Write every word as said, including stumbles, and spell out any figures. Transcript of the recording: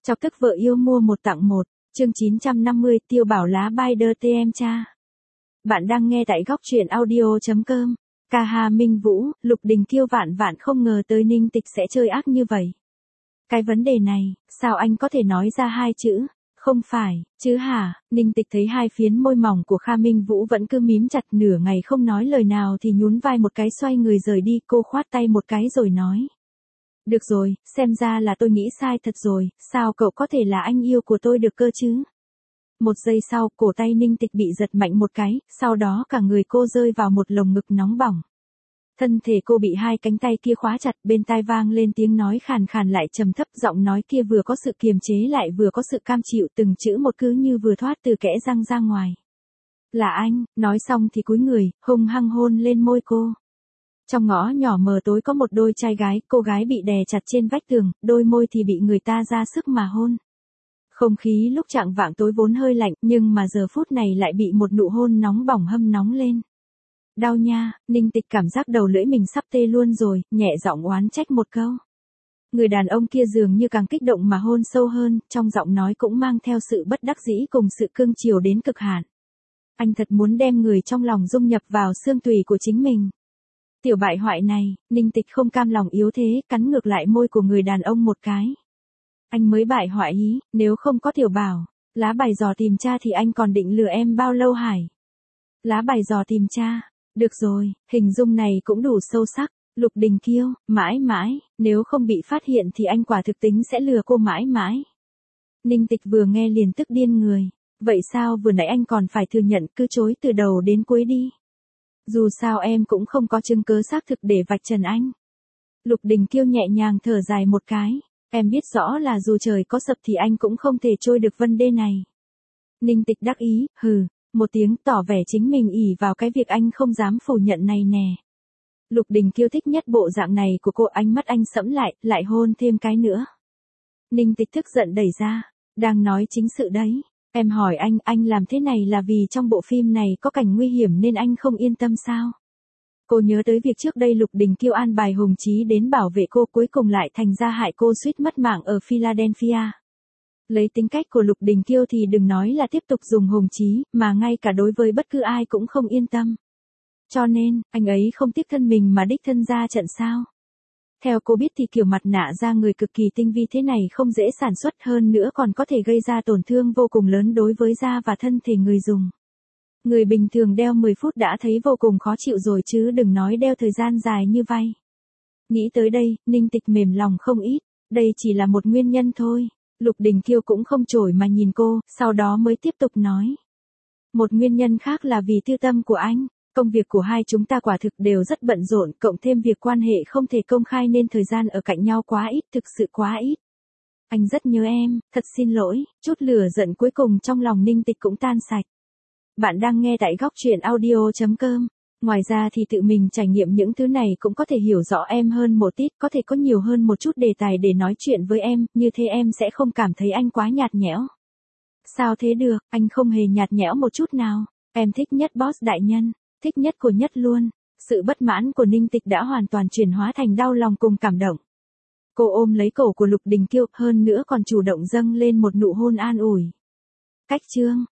Chọc tức vợ yêu mua một tặng một, chương chín trăm năm mươi tiêu bảo lá Bider tê em cha. Bạn đang nghe tại góc truyện audio.com. Ca Hà Minh Vũ, Lục Đình Kiêu vạn vạn không ngờ tới Ninh Tịch sẽ chơi ác như vậy. Cái vấn đề này, sao anh có thể nói ra hai chữ, không phải, chứ hả? Ninh Tịch thấy hai phiến môi mỏng của Kha Minh Vũ vẫn cứ mím chặt nửa ngày không nói lời nào thì nhún vai một cái xoay người rời đi, cô khoát tay một cái rồi nói. Được rồi, xem ra là tôi nghĩ sai thật rồi, sao cậu có thể là anh yêu của tôi được cơ chứ? Một giây sau, cổ tay Ninh Tịch bị giật mạnh một cái, sau đó cả người cô rơi vào một lồng ngực nóng bỏng. Thân thể cô bị hai cánh tay kia khóa chặt, bên tai vang lên tiếng nói khàn khàn lại trầm thấp, giọng nói kia vừa có sự kiềm chế lại vừa có sự cam chịu, từng chữ một cứ như vừa thoát từ kẽ răng ra ngoài. Là anh, nói xong thì cúi người, hung hăng hôn lên môi cô. Trong ngõ nhỏ mờ tối có một đôi trai gái, cô gái bị đè chặt trên vách tường, đôi môi thì bị người ta ra sức mà hôn. Không khí lúc chạng vạng tối vốn hơi lạnh, nhưng mà giờ phút này lại bị một nụ hôn nóng bỏng hâm nóng lên. Đau nha, Ninh Tịch cảm giác đầu lưỡi mình sắp tê luôn rồi, nhẹ giọng oán trách một câu. Người đàn ông kia dường như càng kích động mà hôn sâu hơn, trong giọng nói cũng mang theo sự bất đắc dĩ cùng sự cương chiều đến cực hạn. Anh thật muốn đem người trong lòng dung nhập vào xương tủy của chính mình. Tiểu bại hoại này, Ninh Tịch không cam lòng yếu thế, cắn ngược lại môi của người đàn ông một cái. Anh mới bại hoại ý, nếu không có Tiểu Bảo, lá bài dò tìm cha thì anh còn định lừa em bao lâu hải? Lá bài dò tìm cha, được rồi, hình dung này cũng đủ sâu sắc. Lục Đình Kiêu, mãi mãi, nếu không bị phát hiện thì anh quả thực tính sẽ lừa cô mãi mãi. Ninh Tịch vừa nghe liền tức điên người, vậy sao vừa nãy anh còn phải thừa nhận, cứ chối từ đầu đến cuối đi. Dù sao em cũng không có chứng cứ xác thực để vạch trần anh. Lục Đình Kiêu nhẹ nhàng thở dài một cái, em biết rõ là dù trời có sập thì anh cũng không thể trôi được vấn đề này. Ninh Tịch đắc ý, hừ, một tiếng tỏ vẻ chính mình ỷ vào cái việc anh không dám phủ nhận này nè. Lục Đình Kiêu thích nhất bộ dạng này của cô, ánh mắt anh sẫm lại, lại hôn thêm cái nữa. Ninh Tịch tức giận đẩy ra, đang nói chính sự đấy. Em hỏi anh, anh làm thế này là vì trong bộ phim này có cảnh nguy hiểm nên anh không yên tâm sao? Cô nhớ tới việc trước đây Lục Đình Kiêu an bài Hùng Chí đến bảo vệ cô, cuối cùng lại thành ra hại cô suýt mất mạng ở Philadelphia. Lấy tính cách của Lục Đình Kiêu thì đừng nói là tiếp tục dùng Hùng Chí, mà ngay cả đối với bất cứ ai cũng không yên tâm. Cho nên, anh ấy không tiếc thân mình mà đích thân ra trận sao? Theo cô biết thì kiểu mặt nạ da người cực kỳ tinh vi thế này không dễ sản xuất, hơn nữa còn có thể gây ra tổn thương vô cùng lớn đối với da và thân thể người dùng. Người bình thường đeo mười phút đã thấy vô cùng khó chịu rồi chứ đừng nói đeo thời gian dài như vậy. Nghĩ tới đây, Ninh Tịch mềm lòng không ít, đây chỉ là một nguyên nhân thôi. Lục Đình Kiêu cũng không chổi mà nhìn cô, sau đó mới tiếp tục nói. Một nguyên nhân khác là vì tư tâm của anh. Công việc của hai chúng ta quả thực đều rất bận rộn, cộng thêm việc quan hệ không thể công khai nên thời gian ở cạnh nhau quá ít, thực sự quá ít. Anh rất nhớ em, thật xin lỗi, chút lửa giận cuối cùng trong lòng Ninh Tịch cũng tan sạch. Bạn đang nghe tại góc truyện audio.com. Ngoài ra thì tự mình trải nghiệm những thứ này cũng có thể hiểu rõ em hơn một ít, có thể có nhiều hơn một chút đề tài để nói chuyện với em, như thế em sẽ không cảm thấy anh quá nhạt nhẽo. Sao thế được, anh không hề nhạt nhẽo một chút nào, em thích nhất boss đại nhân. Thích nhất của nhất luôn. Sự bất mãn của Ninh Tịch đã hoàn toàn chuyển hóa thành đau lòng cùng cảm động. Cô ôm lấy cổ của Lục Đình Kiêu, hơn nữa còn chủ động dâng lên một nụ hôn an ủi. Cách chương,